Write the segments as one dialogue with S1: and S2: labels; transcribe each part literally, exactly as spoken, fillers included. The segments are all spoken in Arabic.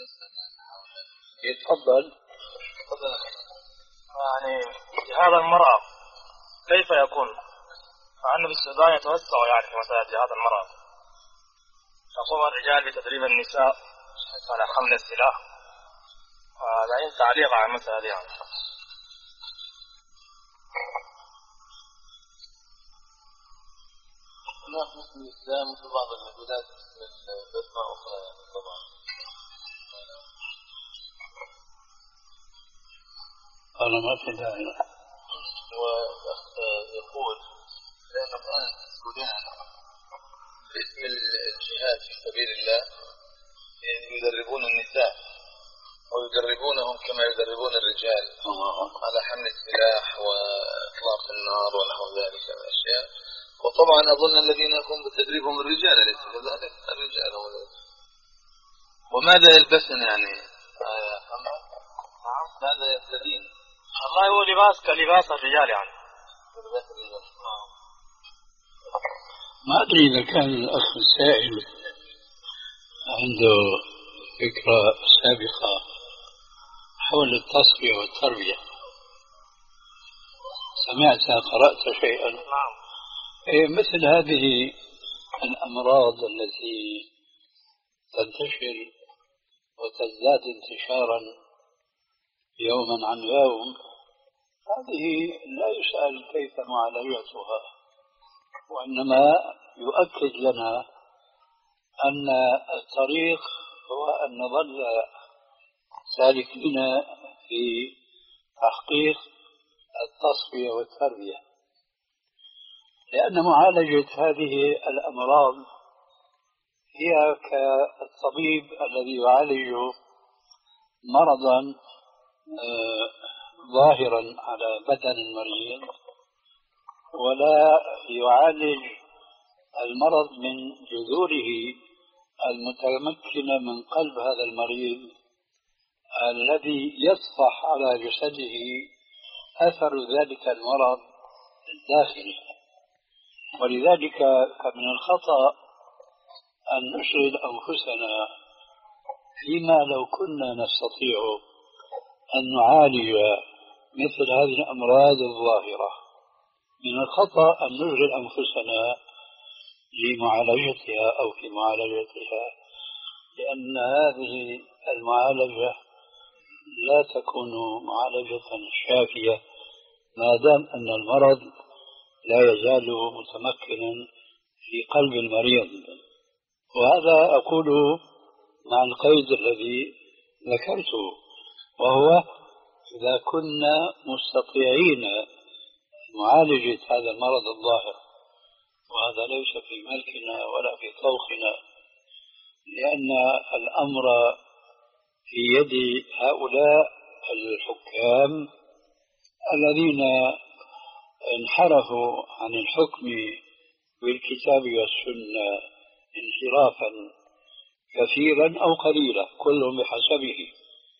S1: يتفضل.
S2: يعني جهاد المرأة كيف يكون؟ مع أنه في السودان يتوسع يعني في مسألة جهاد المرأة، يقوم الرجال بتدريب النساء على حمل السلاح. هذا تعليق على المسألة دي يعني.
S3: هناك مثل الإسلام وفي بعض البلاد مثل بسمة أخرى طبعا.
S1: أنا ما في داعي.
S3: ويقول لأن الآن السودان باسم الجهاد في سبيل الله يدربون النساء ويدربونهم كما يدربون الرجال على حمل السلاح وإطلاق النار ونحو ذلك من الأشياء. وطبعا أظن الذين يقوم بتدريبهم الرجال ليس كذلك، الرجال وماذا يلبسن يعني آه نعم ماذا يرتدين؟
S2: الله هو لباس كلباس الرجال يعني.
S1: ما أدري إذا كان الأخ السائل عنده فكرة سابقة حول التصفية والتربية، سمعت قرأت شيئا؟
S2: نعم.
S1: إيه مثل هذه الأمراض التي تنتشر وتزداد انتشارا يوما عن يوم، هذه لا يسأل كيف معالجتها، وإنما يؤكد لنا أن الطريق هو أن نظل سالكين في تحقيق التصفية والتربية، لأن معالجة هذه الأمراض هي كالطبيب الذي يعالج مرضا ظاهرا على بدن المريض ولا يعالج المرض من جذوره المتمكنة من قلب هذا المريض الذي يصفح على جسده أثر ذلك المرض الداخلي. ولذلك فمن الخطأ أن نشغل أنفسنا فيما لو كنا نستطيع أن نعالج مثل هذه الأمراض الظاهرة. من الخطأ أن نشغل أنفسنا لمعالجتها أو في معالجتها، لأن هذه المعالجة لا تكون معالجة شافية ما دام أن المرض لا يزال متمكنا في قلب المريض. وهذا أقول مع القيد الذي ذكرته، وهو إذا كنا مستطيعين معالجة هذا المرض الظاهر، وهذا ليس في ملكنا ولا في طوخنا، لأن الأمر في يد هؤلاء الحكام الذين انحرفوا عن الحكم بالكتاب والسنة انحرافا كثيرا أو قليلا، كل بحسبه.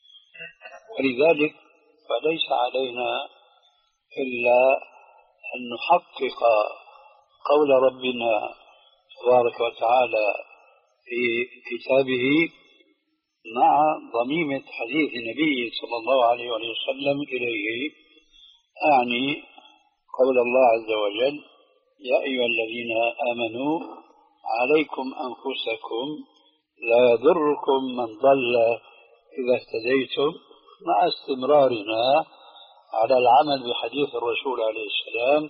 S1: ولذلك فليس علينا إلا أن نحقق قول ربنا تبارك وتعالى في كتابه مع ضميمة حديث النبي صلى الله عليه وسلم إليه، أعني قول الله عز وجل: يا أيها الذين آمنوا عليكم أنفسكم لا يضركم من ضل إذا اهتديتم، مع استمرارنا على العمل بحديث الرسول عليه السلام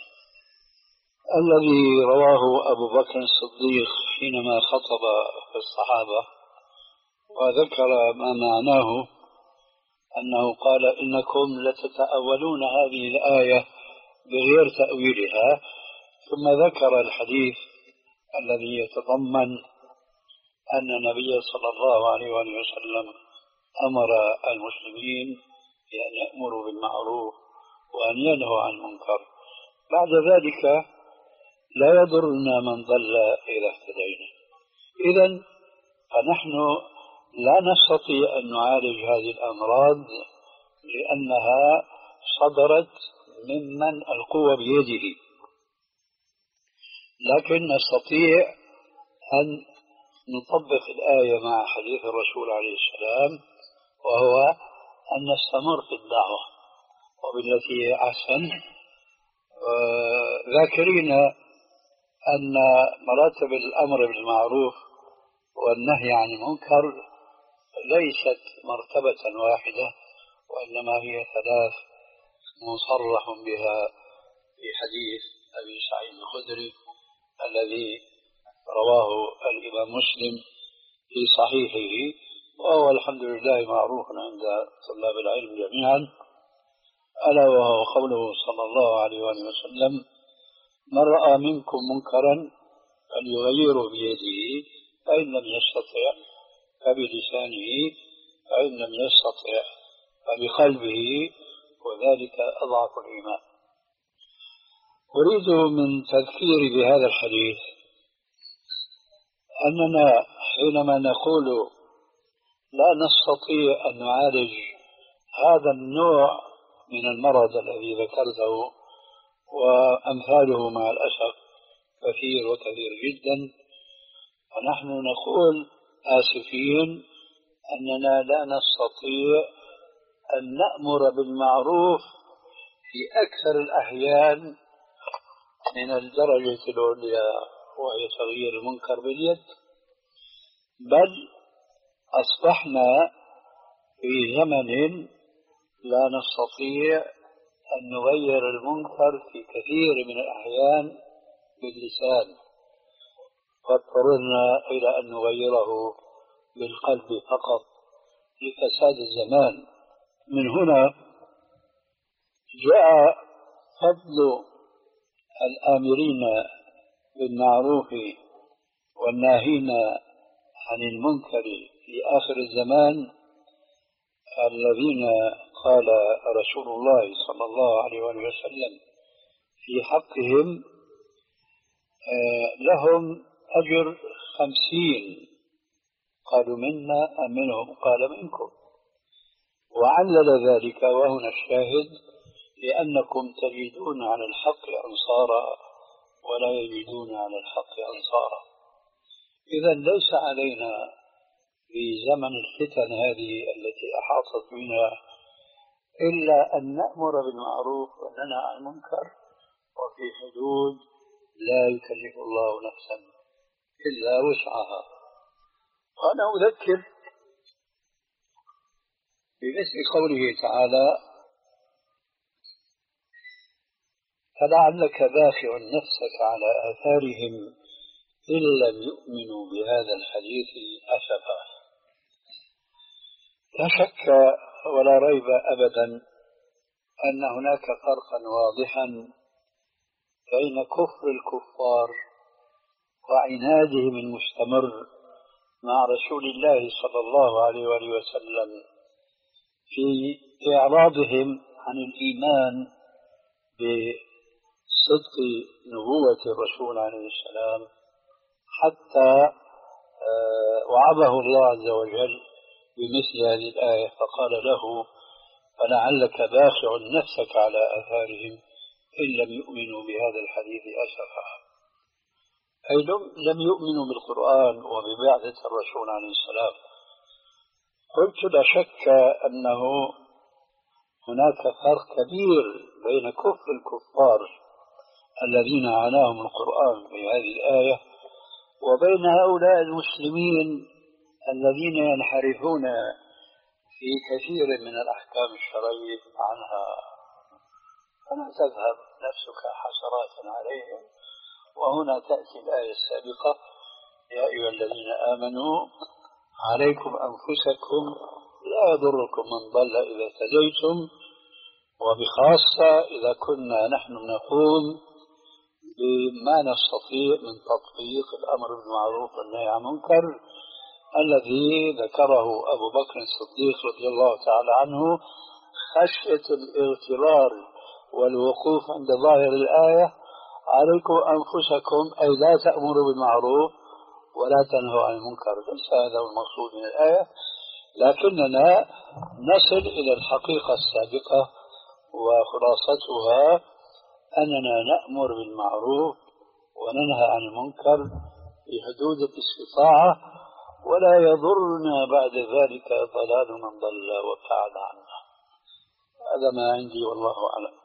S1: الذي رواه أبو بكر الصديق حينما خطب الصحابة وذكر ما معناه، أنه قال: إنكم لتتأولون هذه الآية بغير تأويلها، ثم ذكر الحديث الذي يتضمن أن النبي صلى الله عليه وسلم أمر المسلمين بأن يأمروا بالمعروف وأن ينهوا عن المنكر. بعد ذلك لا يضرنا من ضل إذا اهتدينا. إذن فنحن لا نستطيع أن نعالج هذه الأمراض لأنها صدرت ممن القوة بيده، لكن نستطيع أن نطبق الآية مع حديث الرسول عليه السلام، وهو أن نستمر في الدعوة وبالتي هي أحسن، ذاكرين أن مراتب الأمر بالمعروف والنهي عن المنكر ليست مرتبة واحدة، وإنما هي ثلاث مصرح بها في حديث أبي سعيد الخدري الذي رواه الإمام مسلم في صحيحه، وهو الحمد لله معروف عند طلاب العلم جميعا، ألا وهو قوله صلى الله عليه وسلم: من رأى منكم منكرا فليغيره بيده، فإن لم يستطع فبلسانه، فإن لم يستطع فبقلبه، وذلك أضعف الإيمان. أريد من تذكيري بهذا الحديث أننا حينما نقول لا نستطيع أن نعالج هذا النوع من المرض الذي ذكرته وأمثاله مع الأسف كثير وكثير جدا، ونحن نقول آسفين أننا لا نستطيع أن نأمر بالمعروف في أكثر الأحيان من الدرجة العليا وهي تغيير المنكر باليد، بل أصبحنا في زمن لا نستطيع أن نغير المنكر في كثير من الأحيان باللسان، واضطررنا إلى أن نغيره بالقلب فقط لفساد الزمان. من هنا جاء فضل الآمرين بالمعروف والناهين عن المنكر في آخر الزمان، الذين قال رسول الله صلى الله عليه وسلم في حقهم لهم أجر خمسين، قالوا منا أم منهم؟ قال منكم، وعلل ذلك وهنا الشاهد: لأنكم تجدون على الحق أنصارا ولا يجدون على الحق أنصارا. إذا ليس علينا في زمن الفتن هذه التي أحاطت بنا إلا أن نأمر بالمعروف وننهى عن المنكر، وفي حدود لا يكلف الله نفسا إلا وسعها. وأنا أذكر بمثل قوله تعالى: فلعلك باخع نفسك على آثارهم إن لم يؤمنوا بهذا الحديث أسفا. لا شك ولا ريب أبدا أن هناك فرقا واضحا بين كفر الكفار وعنادهم المستمر مع رسول الله صلى الله عليه وسلم في إعراضهم عن الإيمان بصدق نبوة الرسول عليه السلام، حتى وعظه الله عز وجل بمثل هذه الآية فقال له: فلعلك باخع نفسك على آثارهم إن لم يؤمنوا بهذا الحديث أسفا. أي لم يؤمنوا بالقرآن وببعثة الرسول عليه السلام. قلت لا شك أنه هناك فرق كبير بين كفر الكفار الذين عناهم القرآن في هذه الآية وبين هؤلاء المسلمين الذين ينحرفون في كثير من الأحكام الشرعية عنها، فلا تذهب نفسك حسرات عليهم. وهنا تأتي الآية السابقة: يا أيها الذين آمنوا عليكم أنفسكم لا يضركم من ضل إذا اهتديتم، وبخاصة إذا كنا نحن نقوم بما نستطيع من تطبيق الأمر بالمعروف والنهي عن المنكر الذي ذكره أبو بكر الصديق رضي الله تعالى عنه، خشية الاغترار والوقوف عند ظاهر الآية: عليكم أنفسكم، أي لا تأمروا بالمعروف ولا تنهوا عن المنكر. ليس هذا المقصود من الآية، لكننا نصل إلى الحقيقة السابقة، وخلاصتها أننا نأمر بالمعروف وننهى عن المنكر بحدود الاستطاعة، ولا يضرنا بعد ذلك ضلال من ضل وابتعد عنا. هذا ما عندي والله أعلم.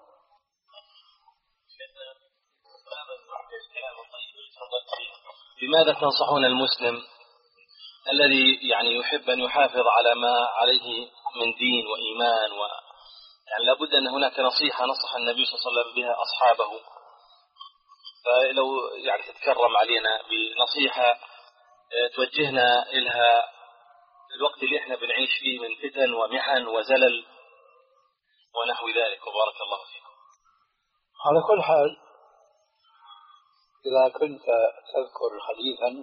S4: بماذا تنصحون المسلم الذي يعني يحب أن يحافظ على ما عليه من دين وإيمان، و يعني لابد أن هناك نصيحة نصح النبي صلى الله عليه وسلم بها أصحابه، فلو يعني تتكرم علينا بنصيحة توجهنا إلها الوقت اللي احنا بنعيش فيه من فتن ومحن وزلل ونحو ذلك، وبارك الله فيكم.
S1: على كل حال، إذا كنت تذكر حديثا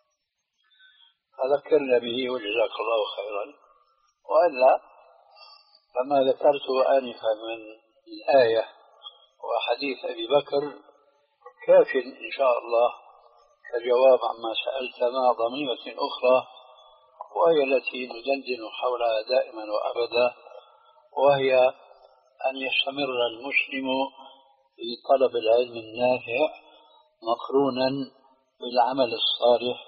S1: فذكرنا به وجزاك الله خيرا، وإلا فما ذكرت آنفا من الآية وحديث أبي بكر كاف إن شاء الله كجواب عما سألت مع ضميمة أخرى، وهي التي ندندن حولها دائما وأبدا، وهي أن يستمر المسلم في طلب العلم النافع مقرونا بالعمل الصالح،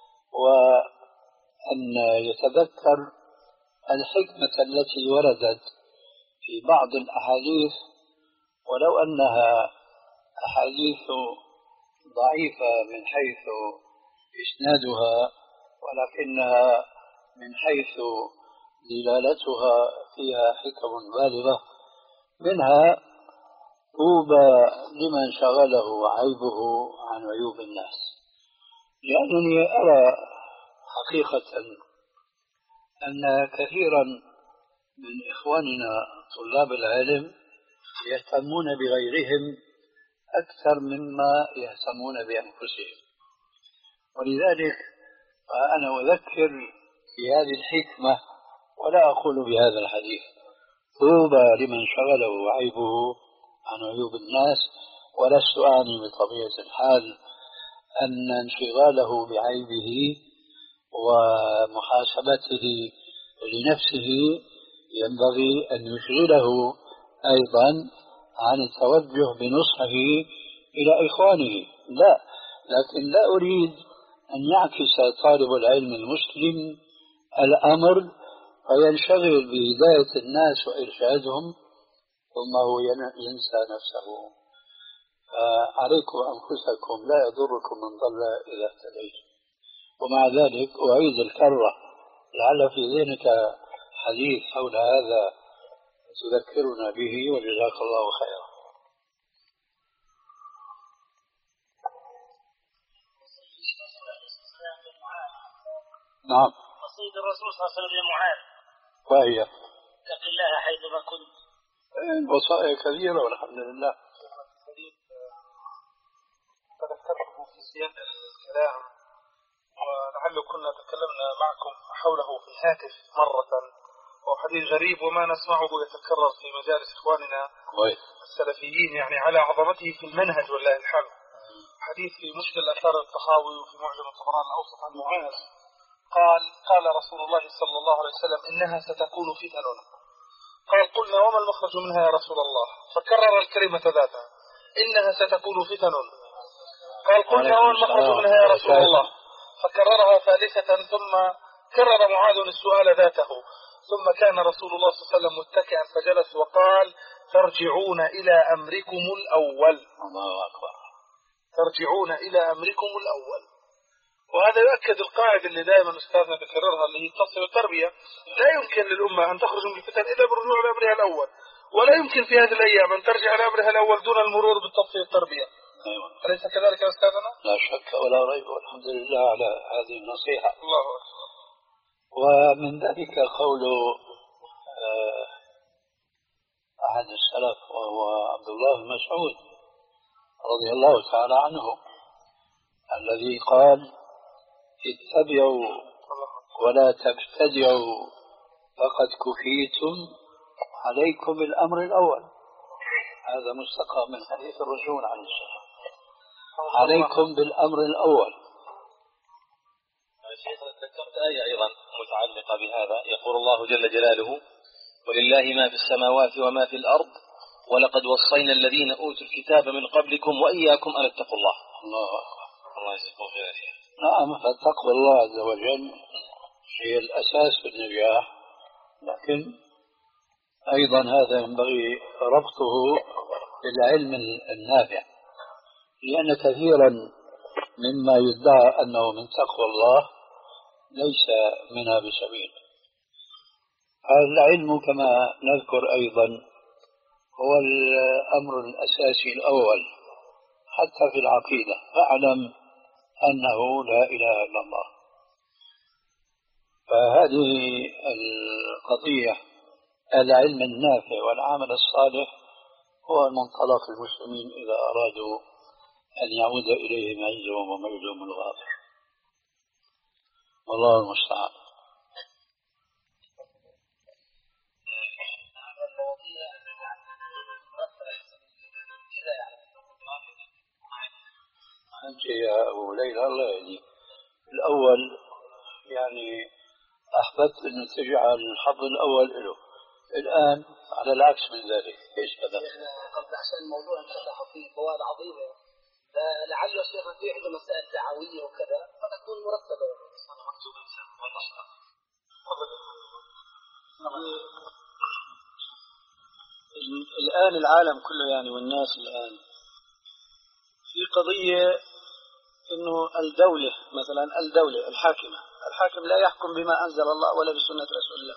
S1: وأن يتذكر الحكمة التي وردت في بعض الأحاديث، ولو أنها أحاديث ضعيفة من حيث إسنادها، ولكنها من حيث دلالتها فيها حكم بالغة، منها طوبى لمن شغله عيبه عن عيوب الناس. لأنني أرى حقيقة أن كثيرا من إخواننا طلاب العلم يهتمون بغيرهم أكثر مما يهتمون بأنفسهم، ولذلك فأنا أذكر بهذه الحكمة ولا أقول بهذا الحديث. طوبى لمن شغله عيبه عن عيوب الناس، ولست أعني بطبيعة الحال أن انشغاله بعيبه ومحاسبته لنفسه ينبغي أن يشغله أيضا عن التوجه بنصحه إلى إخوانه، لا، لكن لا أريد أن يعكس طالب العلم المسلم الأمر فينشغل بهداية الناس وإرشادهم ثم هو ينسى نفسه. فعليكم أنفسكم، لا يضركم من ضل إذا اهتديتم. ومع ذلك أعيد الكرة، لعل في ذهنك حديث حول هذا تذكرنا به، وجزاك الله خيرا. نعم.
S5: وصية الرسول صلى الله عليه وسلم لمعاذ
S1: وهي
S5: اتق الله حيثما كنت.
S1: الوصايا كثيرة والحمد لله.
S6: تذكرته في سياق الكلام، ولعل كنا تكلمنا معكم حوله في الهاتف مرة، وهو حديث غريب وما نسمعه يتكرر في مجالس إخواننا السلفيين، يعني على عظمته في المنهج والله الحمد. حديث في مشكل أثار الطحاوي وفي معجم الطبراني الأوسط عن معاذ قال قال رسول الله صلى الله عليه وسلم إنها ستكون فتن. قال قلنا وما المخرج منها يا رسول الله؟ فكرر الكلمة ذاتها إنها ستكون فتن. قال قلنا وما المخرج منها يا رسول الله؟ فكررها ثالثة، ثم كرر معاذ السؤال ذاته، ثم كان رسول الله صلى الله عليه وسلم متكئا فجلس وقال ترجعون إلى أمركم الأول.
S1: الله أكبر.
S6: ترجعون إلى أمركم الأول. وهذا يؤكد القاعدة اللي دائما أستاذنا بكررها، اللي هي تصل التربية. لا يمكن للأمة أن تخرج من الفتن إلا بالرجوع لأمرها الأول، ولا يمكن في هذه الأيام أن ترجع لأمرها الأول دون المرور بالتصفية التربية.
S1: أيوة.
S6: أليس كذلك يا أستاذنا؟
S1: لا شك ولا ريب، والحمد لله على هذه النصيحة.
S6: الله أكبر.
S1: ومن ذلك قول أحد السلف وهو عبد الله بن مسعود رضي الله تعالى عنه، الذي قال اتبعوا ولا تبتدعوا فقد كفيتم، عليكم الأمر الأول. هذا مستقى من حديث الرسول عليه السلام، عليكم بالأمر الأول.
S4: شيخ ذكرت آية أيضا متعلقة بهذا، يقول الله جل جلاله ولله ما في السماوات وما في الأرض ولقد وصينا الذين أوتوا الكتاب من قبلكم وإياكم أن اتقوا الله.
S1: الله أكبر.
S4: الله يجزيكم خير يا شيخ.
S1: نعم، فتقوى الله عز وجل هي الأساس في النجاح، لكن أيضا هذا ينبغي ربطه بالعلم النافع، لأن كثيرا مما يدعى أنه من تقوى الله ليس منها بسبيل. العلم كما نذكر أيضا هو الأمر الأساسي الأول حتى في العقيدة، فاعلم أنه لا إله إلا الله. فهذه القضية، العلم النافع والعمل الصالح، هو منطلق المسلمين إذا أرادوا أن يعود إليهم عزهم ومجدهم الغافر. والله المستعان. أنت يا أبو ليلى الله يهديك، الأول يعني أحببت أن تجعل الحظ الأول له، الآن على العكس من ذلك. إيش هذا؟
S7: قبل عشان الموضوع انفتح فيه فوائد عظيمة، فلعل الشيخ في عنده مسائل دعوية وكذا فتكون مرتبة مكتوبة والنشرة.
S8: الآن العالم كله يعني والناس الآن في قضية إنه الدولة مثلا الدولة الحاكمة الحاكم لا يحكم بما أنزل الله ولا بسنة رسول الله،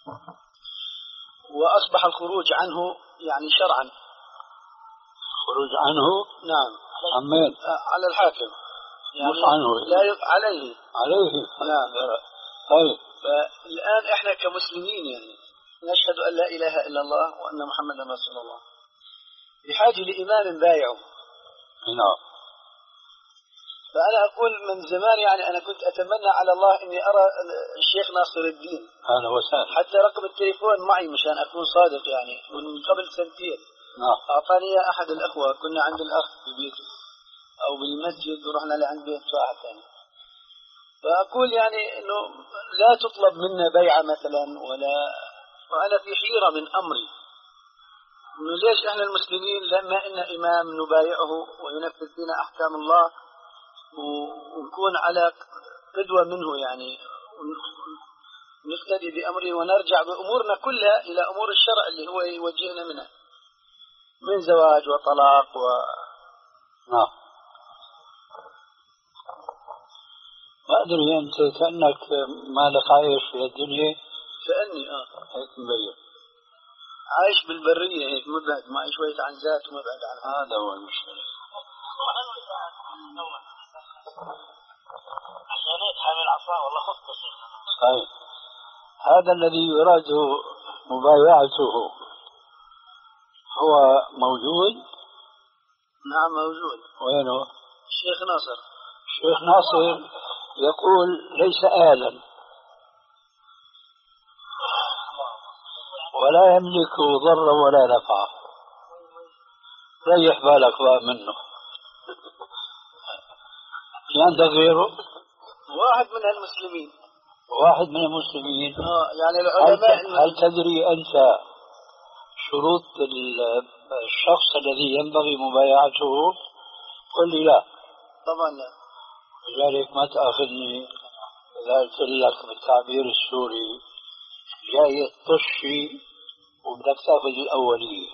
S8: وأصبح الخروج عنه يعني شرعا.
S1: خروج عنه؟
S8: نعم.
S1: عمين
S8: على الحاكم يعني
S1: مش عنه،
S8: لا ي... عليه
S1: عليه.
S8: نعم.
S1: طيب،
S8: فالآن إحنا كمسلمين يعني نشهد أن لا إله إلا الله وأن محمدا رسول الله، بحاجة لإمام بايعه.
S1: نعم.
S8: فأنا أقول من زمان يعني أنا كنت أتمنى على الله إني أرى الشيخ ناصر الدين،
S1: أهلا وسهلا.
S8: حتى رقم التليفون معي مشان أكون صادق، يعني من قبل سنتين
S1: نعم.
S8: أعطاني إياه أحد الأخوة، كنا عند الأخ في بيته أو بالمسجد ورحنا لعند بيت واحد ثاني. فأقول يعني إنه لا تطلب منا بيعة مثلا ولا، وأنا في حيرة من أمري إنه ليش إحنا المسلمين لما إن إمام نبايعه وينفذ فينا أحكام الله ونكون على قدوة منه، يعني نقتدي بأمره ونرجع بأمورنا كلها إلى أمور الشرع اللي هو يوجهنا منها من زواج وطلاق و...
S1: نعم. ما أدري أنت كأنك مالك عايش في الدنيا.
S8: كأني آه
S1: هيك مبين
S8: عايش بالبرية هيك مبعد، معي شوية عن ذات ومبعد عن
S1: هذا هو المشكلة.
S5: عشان يتحمل عصا والله خفت شيخنا.
S1: طيب، هذا الذي يراد مبايعته هو موجود؟
S8: نعم موجود.
S1: وينه؟
S8: الشيخ ناصر.
S1: الشيخ ناصر يقول ليس آلا ولا يملك ضرا ولا نفعا. ريح بالك بقى منه. عندك غيره؟
S8: واحد من المسلمين.
S1: واحد من المسلمين.
S8: آه يعني العلماء.
S1: هل, هل تدري أنت شروط الشخص الذي ينبغي مبايعته؟ قل لي لا.
S8: طبعا لا.
S1: لذلك ما تأخذني إذا قلت لك بالتعبير السوري جاي الطشي وبدك تأخذ الأولية.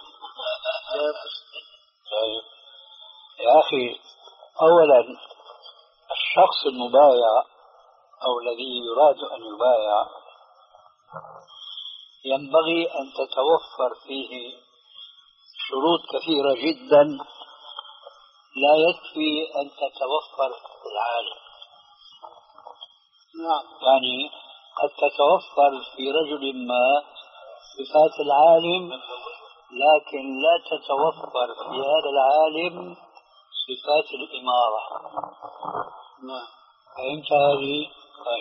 S1: طيب يا أخي، أولا الشخص المبايع أو الذي يراد أن يبايع ينبغي أن تتوفر فيه شروط كثيرة جدا، لا يكفي أن تتوفر في العالم.
S8: نعم.
S1: يعني قد تتوفر في رجل ما صفات العالم، لكن لا تتوفر في هذا العالم صفات الإمارة.
S8: نعم.
S1: فهمت هذه؟ طيب.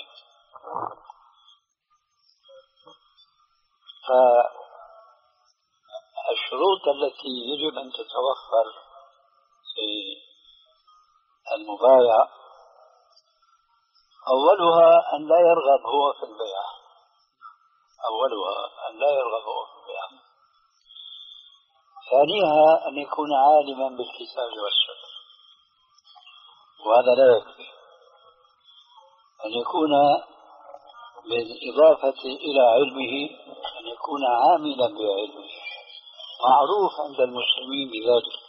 S1: فالشروط التي يجب أن تتوفر في المبايع أولها أن لا يرغب هو في البيع. أولها أن لا يرغب هو في البيع. ثانيها أن يكون عالما بالكتاب والسنة، وهذا لا يكفي. أن يكون بالإضافة إلى علمه أن يكون عاملا بعلمه، معروف عند المسلمين بذلك.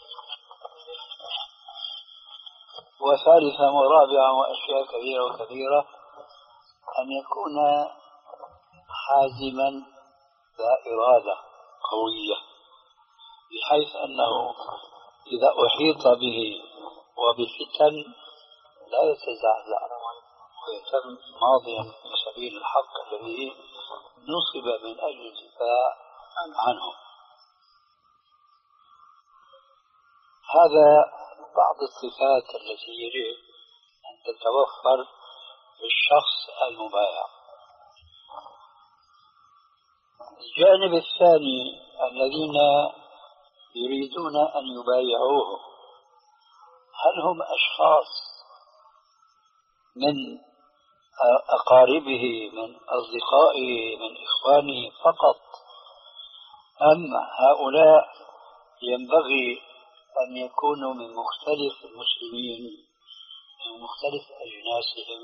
S1: وثالثا ورابعا وأشياء كثيرة وكثيرة أن يكون حازما ذا إرادة قوية، بحيث أنه إذا أحيط به وبفتن لا يتزعزع ويتم ماضيا في سبيل الحق الذي نصب من أجل الدفاع عنه. هذا بعض الصفات التي يجب أن تتوفر في الشخص المبايع. الجانب الثاني الذين يريدون أن يبايعوه، هل هم أشخاص من أقاربه، من أصدقائه، من إخوانه فقط، أم هؤلاء ينبغي أن يكونوا من مختلف المسلمين، من مختلف أجناسهم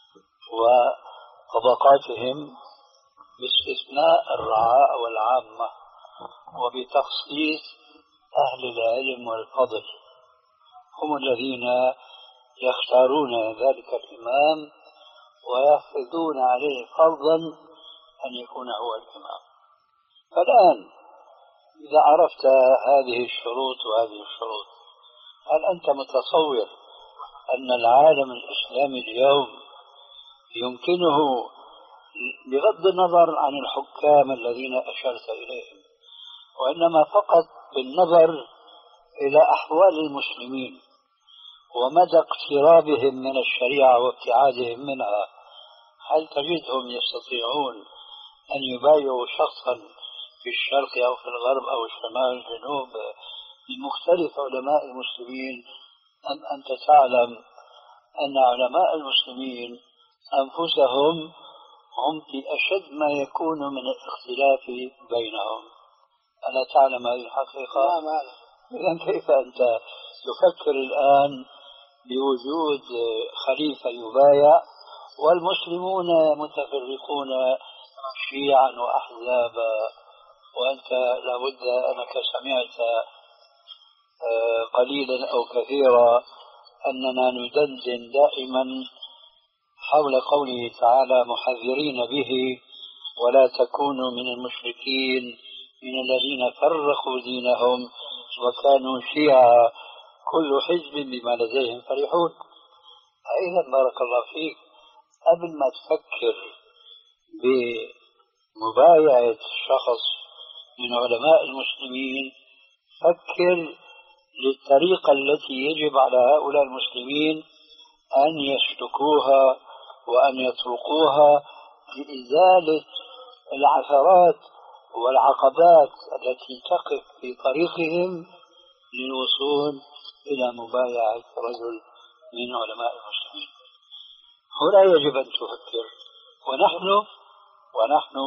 S1: وطبقاتهم، باستثناء الرعاء والعامة، وبتخصيص أهل العلم والفضل، هم الذين يختارون ذلك الإمام ويفرضون عليه فرضا أن يكون هو الإمام. فالآن إذا عرفت هذه الشروط وهذه الشروط، هل أنت متصور أن العالم الإسلامي اليوم يمكنه، بغض النظر عن الحكام الذين أشرت إليهم، وإنما فقط بالنظر إلى أحوال المسلمين ومدى اقترابهم من الشريعة وابتعادهم منها، هل تجدهم يستطيعون أن يبايعوا شخصا في الشرق أو في الغرب أو الشمال الجنوب من مختلف علماء المسلمين؟ أم أنت تعلم أن علماء المسلمين أنفسهم هم في أشد ما يكون من الاختلاف بينهم؟ ألا تعلم هذه الحقيقة؟
S8: لا ما أعلم.
S1: إذن كيف أنت تفكر الآن بوجود خليفة يبايع والمسلمون متفرقون شيعا وأحزابا؟ وأنت لابد أنك سمعت قليلا أو كثيرا أننا ندندن دائما حول قوله تعالى محذرين به ولا تكونوا من المشركين من الذين فرقوا دينهم وكانوا شيعا كل حزب بما لديهم فرحون. أيضا بارك الله فيك، قبل ما تفكر بمبايعة شخص من علماء المسلمين فكر للطريقة التي يجب على هؤلاء المسلمين أن يسلكوها وأن يطرقوها لإزالة العثرات والعقبات التي تقف في طريقهم للوصول إلى مبايعة رجل من علماء المسلمين. هنا يجب أن تفكر، ونحن ونحن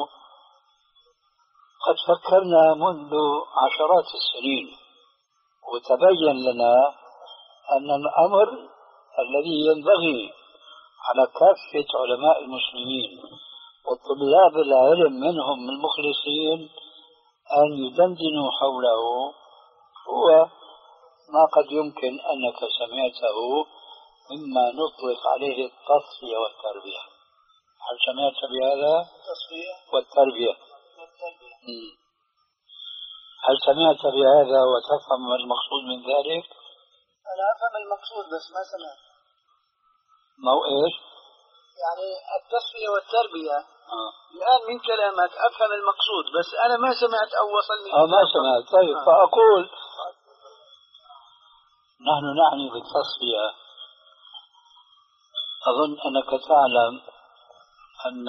S1: قد فكرنا منذ عشرات السنين، وتبين لنا أن الأمر الذي ينبغي على كافة علماء المسلمين وطلاب العلم منهم المخلصين أن يدندنوا حوله هو ما قد يمكن أنك سمعته مما نطلق عليه التصفية والتربية. هل سمعت بهذا؟
S8: التصفية
S1: والتربية. هل سمعت بهذا وتفهم ما المقصود من ذلك؟
S8: أنا أفهم المقصود بس ما سمعت.
S1: ما هو إيش؟
S8: يعني التصفية والتربية
S1: آه.
S8: الآن من كلامك أفهم المقصود بس أنا ما سمعت أو وصلني.
S1: آه ما سمعت. طيب آه. فأقول نحن نعني بالتصفية، أظن أنك تعلم أن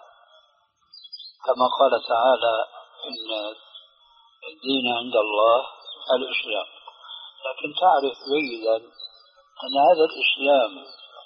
S1: كما قال تعالى إن الدين عند الله الإسلام، لكن تعرف جيدا أن هذا الإسلام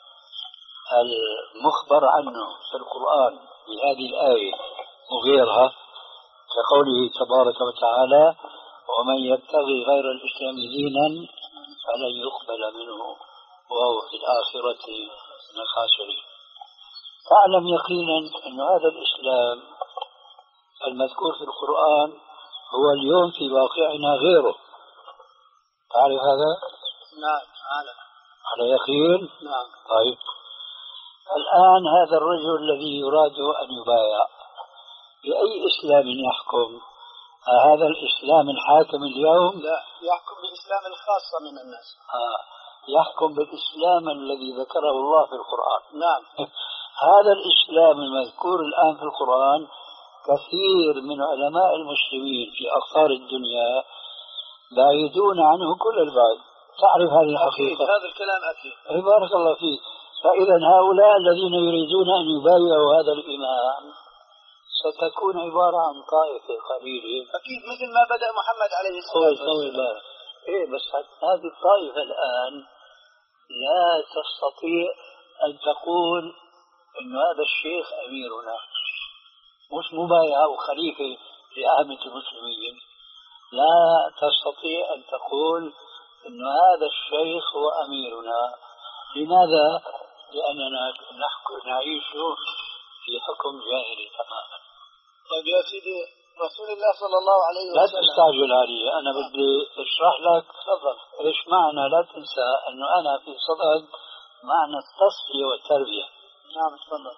S1: المخبر عنه في القرآن بهذه الآية وغيرها كقوله تبارك وتعالى ومن يبتغي غير الإسلام دينا فلن يقبل منه وهو في الآخرة من الخاسرين. فاعلم يقينا أن هذا الإسلام المذكور في القرآن هو اليوم في واقعنا غيره. تعرف هذا؟
S8: نعم أعلم.
S1: على يقين؟
S8: نعم.
S1: طيب الآن هذا الرجل الذي يراد أن يبايع بأي إسلام يحكم؟ هذا الإسلام الحاكم اليوم؟
S8: لا، يحكم بالإسلام الخاصة من الناس.
S1: آه. يحكم بالإسلام الذي ذكره الله في القرآن.
S8: نعم.
S1: هذا الإسلام المذكور الآن في القرآن كثير من علماء المسلمين في أقطار الدنيا بعيدون عنه كل البعد. تعرف هذه الحقيقة؟
S8: أكيد. هذا الكلام أكيد.
S1: بارك الله فيك. فإذا هؤلاء الذين يريدون أن يبايعوا هذا الإمام ستكون عبارة عن طائفة قليلة.
S8: أكيد مثل ما بدأ محمد عليه الصلاة والسلام.
S1: إيه بس هذه الطائفة الآن لا تستطيع أن تقول إن هذا الشيخ أميرنا، مش مبايع أو خليفة لعامة المسلمين. لا تستطيع أن تقول إن هذا الشيخ هو أميرنا. لماذا؟ لأننا نحكم نعيش في حكم جاهلي تماما.
S8: طيب يا سيدي، رسول الله صلى الله عليه وسلم.
S1: لا تستعجل علي، أنا بدي أشرح لك. تفضل. إيش معنى؟ لا تنسى أنه أنا في صدد معنى التصفية والتربية.
S8: نعم تفضل.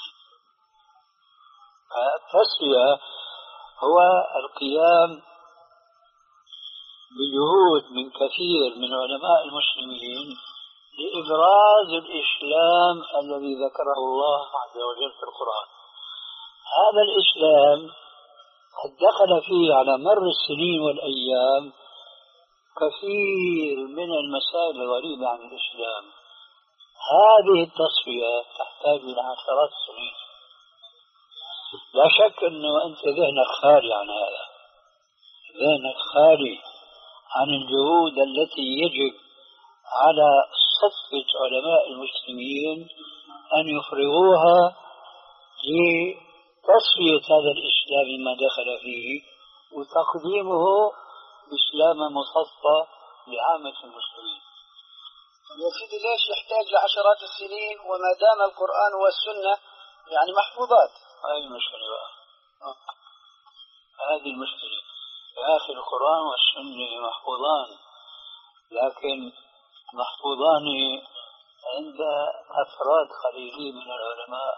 S1: التصفية هو القيام بجهود من كثير من علماء المسلمين لإبراز الإسلام الذي ذكره الله عز وجل في القرآن. هذا الإسلام قد دخل فيه على مر السنين والأيام كثير من المسائل الغريبة عن الإسلام. هذه التصفية تحتاج إلى عشرات السنين. لا شك أنه أنت ذهنك خالي عن هذا، ذهنك خالي عن الجهود التي يجب على صفة علماء المسلمين أن يفرغوها لتصفية هذا الإسلام ما دخل فيه وتقديمه إسلام مصفى لعامة المسلمين.
S8: يا سيدي ليش يحتاج لعشرات السنين وما دام القرآن والسنة يعني محفوظات؟
S1: هذه المشكلة بقى. آه. هذه المشكلة. يا أخي القرآن والسنة محفوظان، لكن محفوظان عند أفراد قليلين من العلماء،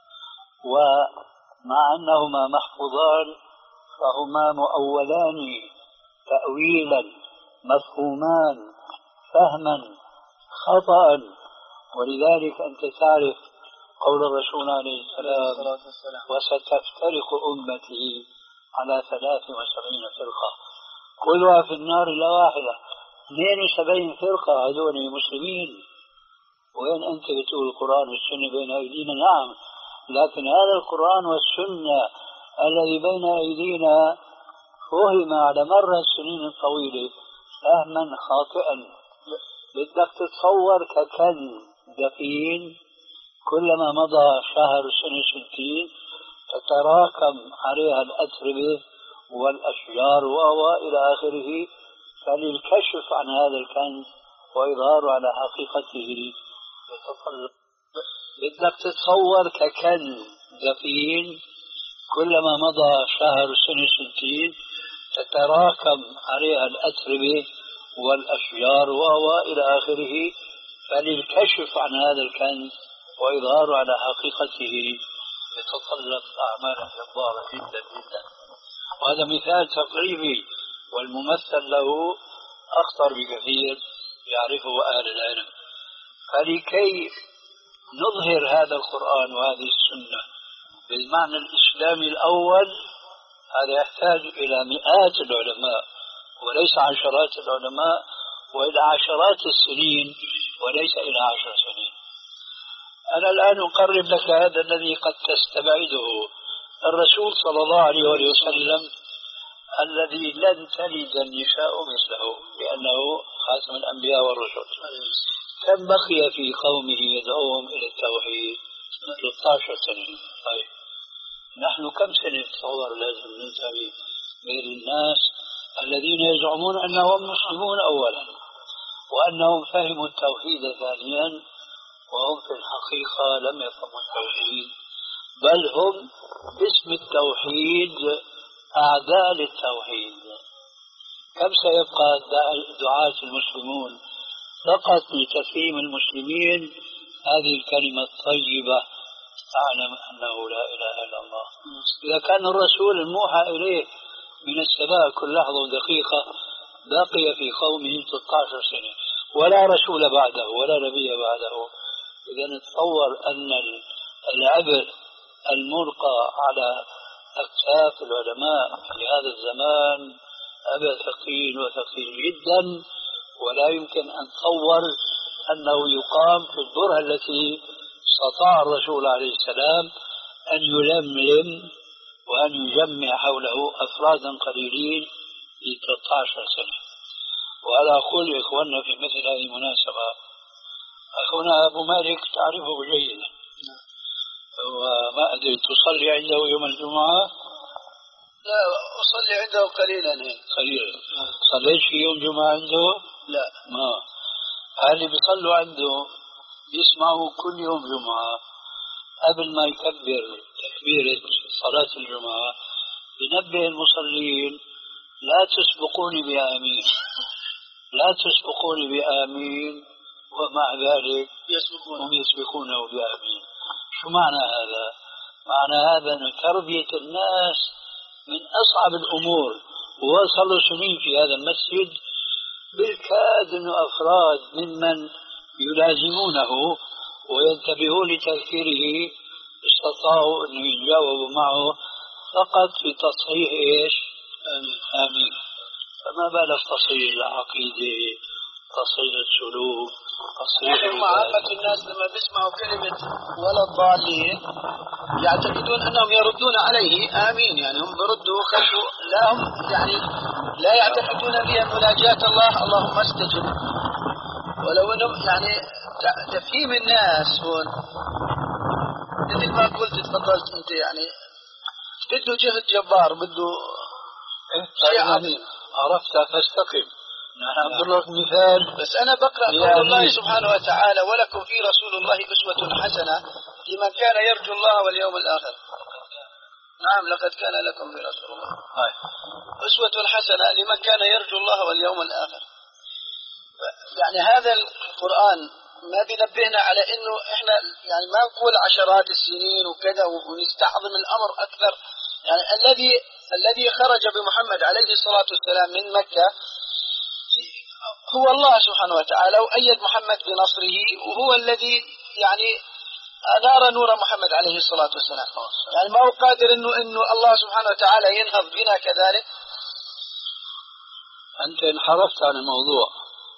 S1: ومع أنهما محفوظان فهما مؤولان تأويلا مفهومان فهما خطأ. ولذلك أنت تعرف قول الرسول عليه السلام: وستفترق أمتي على ثلاث وسبعين فرقة كلها في النار إلا واحدة. اثنين وسبعين فرقة هذول مسلمين، وين أنت بتقول القرآن والسنة بين أيدينا؟ نعم، لكن هذا القرآن والسنة الذي بين أيدينا فهم على مر السنين الطويلة فهما خاطئا. بدك تتصور ككنز دفين كلما مضى شهر سنة ستين تتراكم عليها الأتربة والأشجار وإلى آخره. فللكشف عن هذا الكنز وإظهاره على حقيقته يتطلب. بدك تتصور ككنز دفين كلما مضى شهر سنة ستين تتراكم عليها الأتربة والأشجار وإلى آخره. فللكشف عن هذا الكنز وإظهاره على حقيقته يتطلب أعمال جبارة جدا جدا. وهذا مثال تقريبي، والممثل له أخطر بكثير يعرفه أهل العلم. فلكي نظهر هذا القرآن وهذه السنة بالمعنى الإسلامي الأول، هذا يحتاج إلى مئات العلماء وليس عشرات العلماء، وإلى عشرات السنين وليس إلى عشر سنين. أنا الآن أقرب لك هذا الذي قد تستبعده. الرسول صلى الله عليه وسلم الذي لن تلد النساء مثله لأنه خاتم الأنبياء والرسل، كم بقي في قومه يدعوهم إلى التوحيد؟ ثلاثة عشر سنة. طيب نحن كم سنة تصور لازم ننتهي بين الناس الذين يزعمون أنهم مسلمون أولا، وأنهم فهموا التوحيد ثانيا، وهم في الحقيقة لم يفهموا التوحيد، بل هم باسم التوحيد أعداء للتوحيد. كم سيبقى دعاة المسلمون فقط لتفهيم المسلمين هذه الكلمة الطيبة أعلم أنه لا إله إلا الله. إذا كان الرسول الموحى إليه من السماء كل لحظة ودقيقة بقي في قومه ستة عشر سنة ولا رسول بعده ولا نبي بعده، إذا نتصور أن العبء الملقى على أكتاف العلماء في هذا الزمان عبء ثقيل وثقيل جدا، ولا يمكن أن تصور أنه يقام في البرهة التي استطاع الرسول عليه السلام أن يلملم وأن يجمع حوله أفرادا قليلين في ثلاثة عشر سنة. وأنا أقول لإخواننا في مثل هذه المناسبة، أخونا أبو مالك تعرفه جيدا، وما أدري تصلي عنده يوم الجمعة؟
S8: لا أصلي عنده قليلا.
S1: قليلا. صليت في يوم جمعة عنده؟
S8: لا.
S1: ما اللي بيصلوا عنده بيسمعوا كل يوم جمعة قبل ما يكبر تكبيرة صلاة الجمعة بنبه المصلين لا تسبقوني بآمين، لا تسبقوني بآمين، ومع ذلك
S8: يسبقون.
S1: هم يسبقونه بآمين. شو معنى هذا؟ معنى هذا أن تربية الناس من أصعب الأمور، ووصلوا سنين في هذا المسجد بالكاد أن أفراد ممن يلازمونه وينتبهون لتذكيره استطاعوا أن يجاوبوا معه فقط في تصحيح إيش؟ آمين. فما بالك تصحيح العقيدة، تصحيح السلوك، تصحيح
S8: عامة الناس لما بيسمعوا كلمة ولا الضالين يعتقدون أنهم يردون عليه آمين، يعني هم بردوا خلفوا، لا هم يعني لا يعتقدون بها مناجاة الله اللهم استجب. ولو أنهم يعني تفهيم الناس هون مثل ما قلت تفضلت أنت، يعني بده جهد جبار، بده شيء عظيم.
S1: عرفت فاستقم. نحن نضرب لك مثال،
S8: بس أنا بقرأ قول الله سبحانه وتعالى ولكم في رسول الله أسوة حسنة لمن كان يرجو الله واليوم الآخر. نعم لقد كان لكم في رسول الله أسوة حسنة لمن كان يرجو الله واليوم الآخر. يعني هذا القرآن ما بينبهنا على إنه إحنا يعني ما نقول عشرات السنين وكذا ونستعظم الأمر أكثر. يعني الذي الذي خرج بمحمد عليه الصلاة والسلام من مكة هو الله سبحانه وتعالى، وأيد محمد بنصره، وهو الذي يعني أنار نور محمد عليه الصلاة والسلام. يعني ما هو قادر إنه إنه الله سبحانه وتعالى ينهض بنا كذلك.
S1: أنت انحرفت عن الموضوع،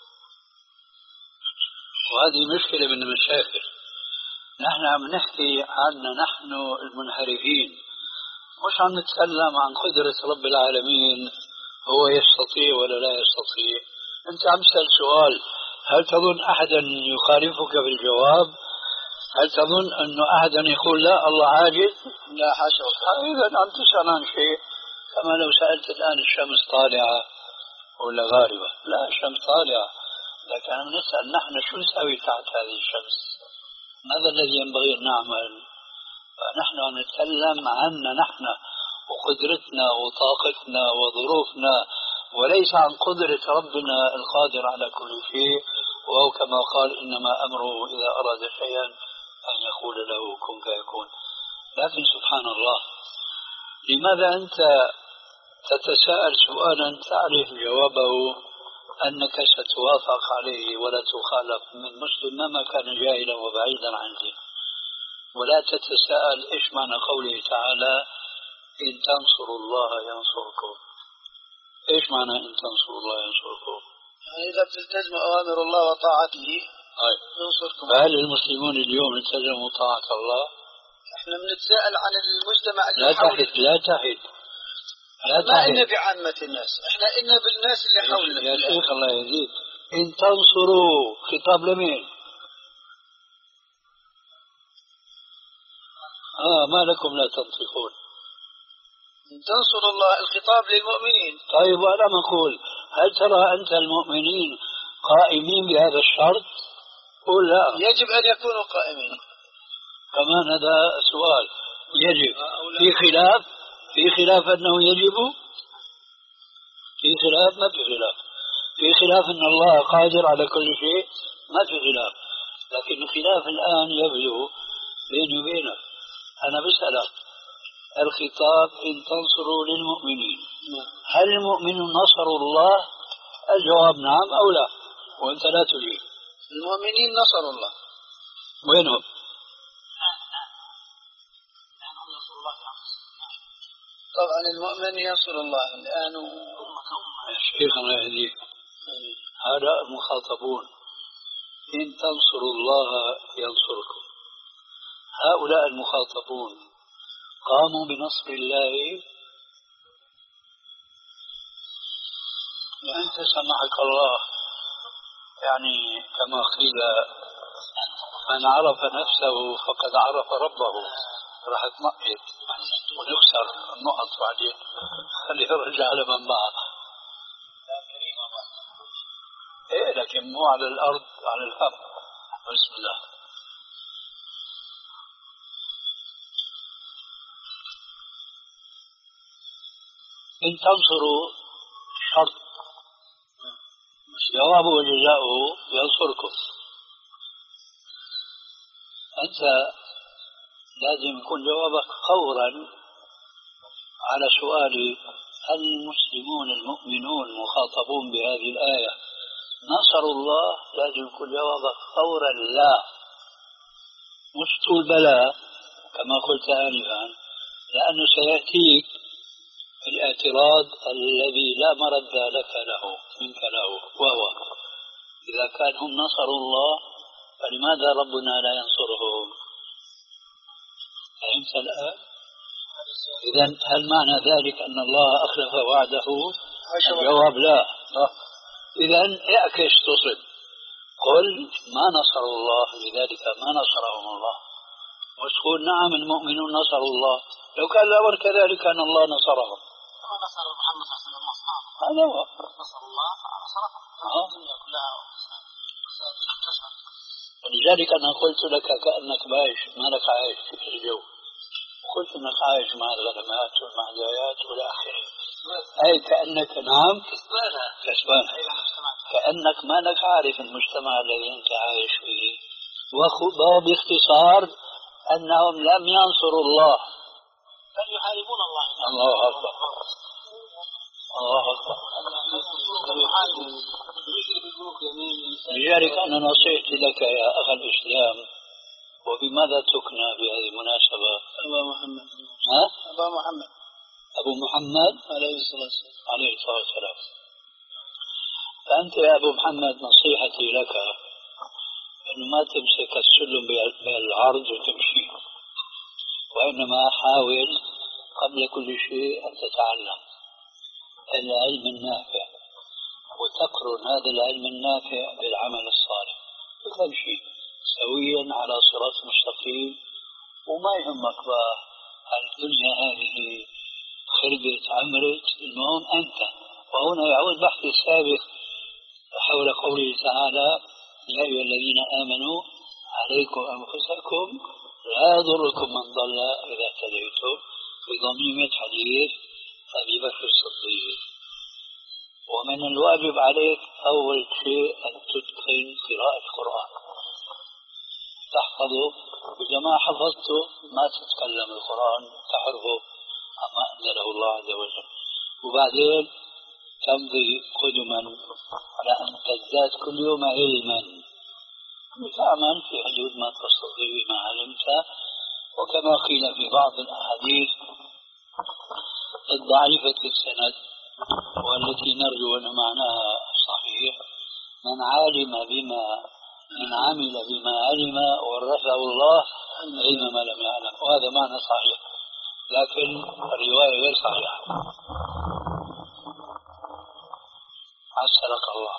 S1: وهذه مشكلة من المشاكل. نحن عم نحكي عنا نحن المنحرفين، مش عم نتكلم عن قدرة رب العالمين هو يستطيع ولا لا يستطيع. أنت عم تسأل سؤال، هل تظن أحدا يخالفك بالجواب؟ هل تظن أنه أحدا يقول لا الله عاجز؟
S8: لا حاشا.
S1: إذا عم تسأل عن شيء كما لو سألت الآن الشمس طالعة ولا غاربة. لا، الشمس طالعة، لكن عم نسأل نحن شو نسوي تحت هذه الشمس؟ ماذا الذي ينبغي أن نعمل؟ فنحن عم نتكلم عنا نحن وقدرتنا وطاقتنا وظروفنا، وليس عن قدرة ربنا القادر على كل شيء، وهو كما قال إنما أمره إذا أراد شيئا أن يقول له كن فيكون. لكن سبحان الله، لماذا أنت تتساءل سؤالا تعرف جوابه أنك ستوافق عليه ولا تخالف من مسلم مهما كان جاهلا وبعيدا عن دين؟ ولا تتساءل إيش معنى قوله تعالى إن تنصروا الله ينصركم؟ إيش معنى إن تنصروا الله ينصركم؟
S8: يعني إذا بتلتزموا أوامر الله وطاعته ينصركم.
S1: فهل المسلمون اليوم التزموا طاعة الله؟
S8: احنا بنتساءل عن المجتمع اللي
S1: لا تحد لا تحد لا
S8: ما إنا بعامة الناس، احنا إنا بالناس اللي حولنا.
S1: يا شيخ الله يهديك، إن تنصروا خطاب لمين؟ آه ما لكم لا تنطقون؟
S8: إن تنصروا الله الخطاب للمؤمنين.
S1: طيب وأنا أقول هل ترى أنت المؤمنين قائمين بهذا الشرط قول لا.
S8: يجب أن يكونوا قائمين.
S1: كمان هذا سؤال. يجب في خلاف في خلاف أنه يجب، في خلاف ما في خلاف، في خلاف أن الله قادر على كل شيء ما في خلاف، لكن الخلاف الآن يبدو بيني وبينك. أنا بسألك الخطاب إن تنصروا للمؤمنين، هل المؤمنون نصروا الله؟ الجواب نعم أو لا، وأنت لا تجيب.
S8: المؤمنين نصروا الله.
S1: وينهم؟
S8: طبعا المؤمن ينصر الله الآن.
S1: شيخنا يهديك، هؤلاء المخاطبون إن تنصروا الله ينصركم، هؤلاء المخاطبون قاموا بنصر الله. وأنت سمحك الله، يعني كما قيل من عرف نفسه فقد عرف ربه. راح تمقت ونخسر النقط بعدين، خليه يرجع لمن معه. ايه لكن مو على الارض، على الهم. بسم الله. ان تنصروا شرط، جوابه وجزاؤه ينصركم. انت لازم يكون جوابك فورا على سؤالي هل المسلمون المؤمنون مخاطبون بهذه الآية نصروا الله؟ لازم يكون جوابك فورا لا، مش تقول بلى كما قلت آنفا، لأنه سيأتيك الاعتراض الذي لا مرد لك له منك له، وهو إذا كان هم نصروا الله فلماذا ربنا لا ينصرهم؟ فهمت الآن؟ إذن هل معنى ذلك أن الله أخلف وعده؟ الجواب لا. إذن اعكس تصب، قل ما نصروا الله لذلك ما نصرهم الله، وتقول نعم المؤمنون نصروا الله. لو كان الأمر كذلك أن الله نصرهم.
S5: نصر محمد صلى الله عليه وسلم.
S1: هذا هو
S5: نصر الله نصرهم الدنيا كلها.
S1: ولذلك أنا قلت لك كأنك بايش ما لك عايش في الجو، قلت انك عايش مع الغنمات والمعدايات والى اخره، اي كانك نعم كسبان، كانك ما لك عارف المجتمع الذي انت عايش فيه. وباختصار انهم لم ينصروا الله
S5: بل يحاربون الله.
S1: الله اكبر الله اكبر. لذلك انا نصيحتي لك يا اخ الاسلام، وبماذا تكنى بهذه المناسبة؟
S8: أبا محمد.
S1: ها؟
S8: أبا محمد.
S1: أبو محمد
S8: عليه الصلاة والسلام.
S1: عليه الصلاة والسلام. فأنت يا أبو محمد نصيحتي لك أنه ما تمسك السلم بالعرض وتمشي، وإنما حاول قبل كل شيء أن تتعلم العلم النافع، وتقرن هذا العلم النافع بالعمل الصالح، وتمشي سويا على صراط مستقيم. وما يهمك بقى الدنيا هذه خربت عمرت، المهم أنت. وهنا يعود بحث السابق حول قوله تعالى يا أيها الذين آمنوا عليكم أنفسكم لا يضركم من ضل إذا اهتديتم، بضميم حديث أبي بكر الصديق. ومن الواجب عليك أول شيء أن تتقن قراءة القرآن، تحفظه، وإذا ما حفظته ما تتكلم القرآن تحرفه أما أنزله الله عز وجل. وبعدين تمضي قدما على أن تزداد كل يوم علما، وتعمل في حدود ما تستطيع بما علمت. وكما قيل في بعض الأحاديث الضعيفة السند والتي نرجو أن معناها صحيح، من علم بما من عمل بما علم ورثه الله علم ما لم يعلم، وهذا معنى صحيح، لكن الرواية غير صحيحة. عسلك الله.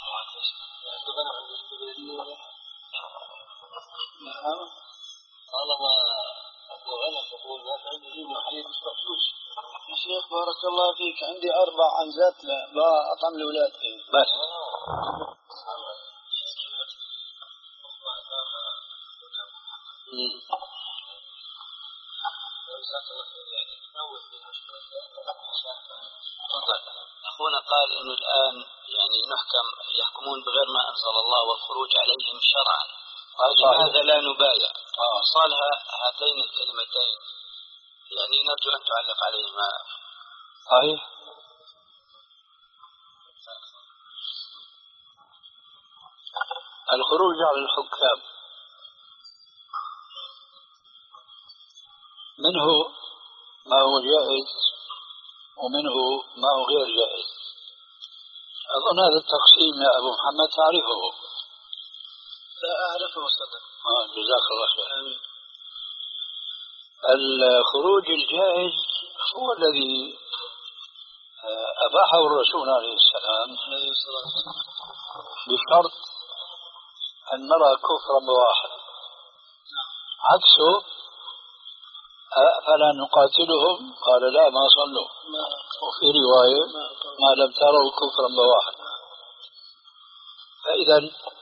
S5: طالما الغنم تقول ما عندي ما حليب مستقبلوش.
S8: يا شيخ بارك الله فيك، عندي أربع عنزات بأطعم الأولاد فيه
S1: بس
S8: أخونا قال إنه الآن يعني نحكم يحكمون بغير ما أنزل الله والخروج عليهم شرعا، قال لماذا لا نبايع؟ صالها هاتين الكلمتين يعني نرجو أن تعلق عليهما.
S1: صحيح. الخروج على الحكام منه ما هو جائز ومنه ما هو غير جائز. أظن هذا التقسيم يا أبو محمد تعرفه.
S8: لا أعرفه صدق.
S1: آه جزاك الله خير. الخروج الجائز هو الذي أباحه الرسول عليه السلام بشرط أن نرى كفرا بواحد، عكسه فلا نقاتلهم قال لا ما صلوا، وفي رواية ما لم تروا كفرا بواحد. فإذا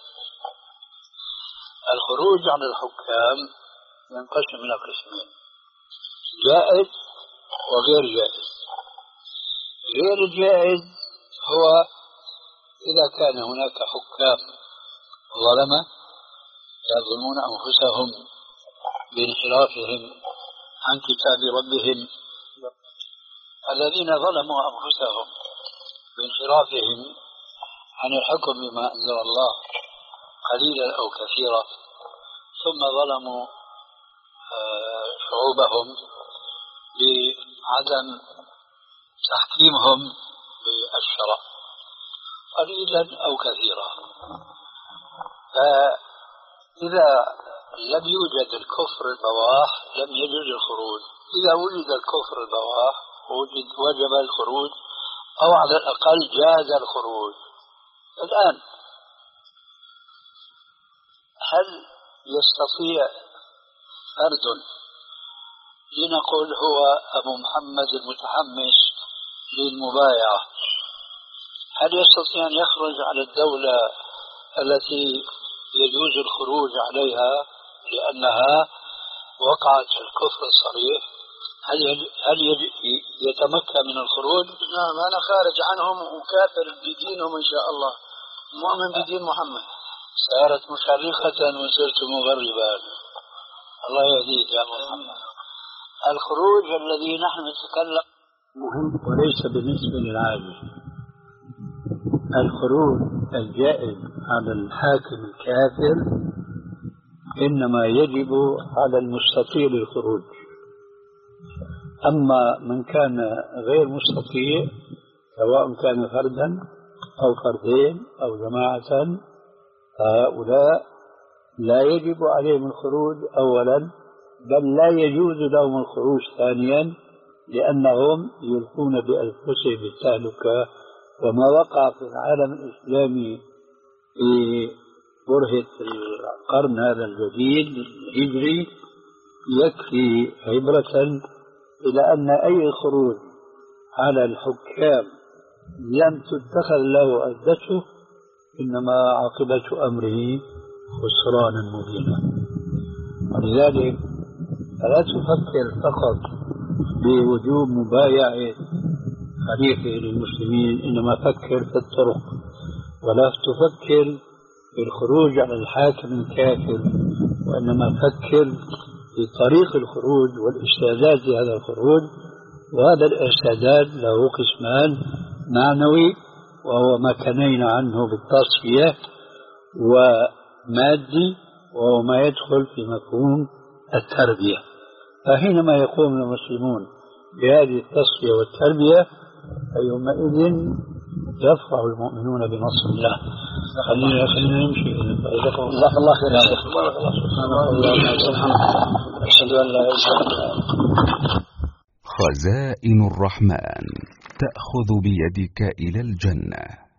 S1: الخروج عن الحكام ينقسم إلى قسمين، جائز وغير جائز. غير الجائز هو إذا كان هناك حكام ظلمة يظلمون أنفسهم بانحرافهم عن كتاب ربهم، الذين ظلموا أنفسهم بانحرافهم عن الحكم بما أنزل الله قليلا أو كثيرا، ثم ظلموا شعوبهم بعدم تحكيمهم بالشرع قليلا أو كثيرا. فإذا لم يوجد الكفر البواح لم يجوز الخروج. إذا وجد الكفر البواح وجد وجب الخروج أو على الأقل جاز الخروج. الآن هل يستطيع فرد لنقول هو أبو محمد المتحمس للمبايعة، هل يستطيع أن يخرج على الدولة التي يجوز الخروج عليها لأنها وقعت في الكفر الصريح؟ هل هل يتمكن من الخروج؟
S8: نعم أنا خارج عنهم وكافر بدينهم إن شاء الله، مؤمن بدين محمد.
S1: صارت مشرقة وصرت مغربا. الله يهديك يا محمد. الخروج الذي نحن نتكلم مهم وليس بالنسبة للعاجز. الخروج الجائز على الحاكم الكافر إنما يجب على المستطيع للخروج، أما من كان غير مستطيع سواء كان فردا أو فردين أو جماعة هؤلاء لا يجب عليهم الخروج أولا، بل لا يجوز لهم الخروج ثانيا، لأنهم يلقون بأنفسهم بالتهلكة. وما وقع في العالم الإسلامي في برهة القرن هذا الجديد الهجري يكفي عبرة إلى أن أي خروج على الحكام لم تتخذ له عدته إنما عاقبة أمره خسرانا مبينا. ولذلك فلا تفكر فقط بوجوب مبايعة خليفة للمسلمين، إنما فكر في الطرق، ولا تفكر في الخروج على الحاكم الكافر، وإنما فكر في طريق الخروج والاستعداد لهذا الخروج. وهذا الاستعداد له قسمان: معنوي وهو ما كنينا عنه بالتصفية، ومادي وهو ما يدخل في مفهوم التربية. فحينما يقوم المسلمون بهذه التصفية والتربية فيومئذ يفرح المؤمنون بنصر الله. خلينا خلينا نمشي. جزاك الله خير يا شيخ. أشهد أن لا إله إلا الله.
S9: خزائن الرحمن تأخذ بيدك إلى الجنة.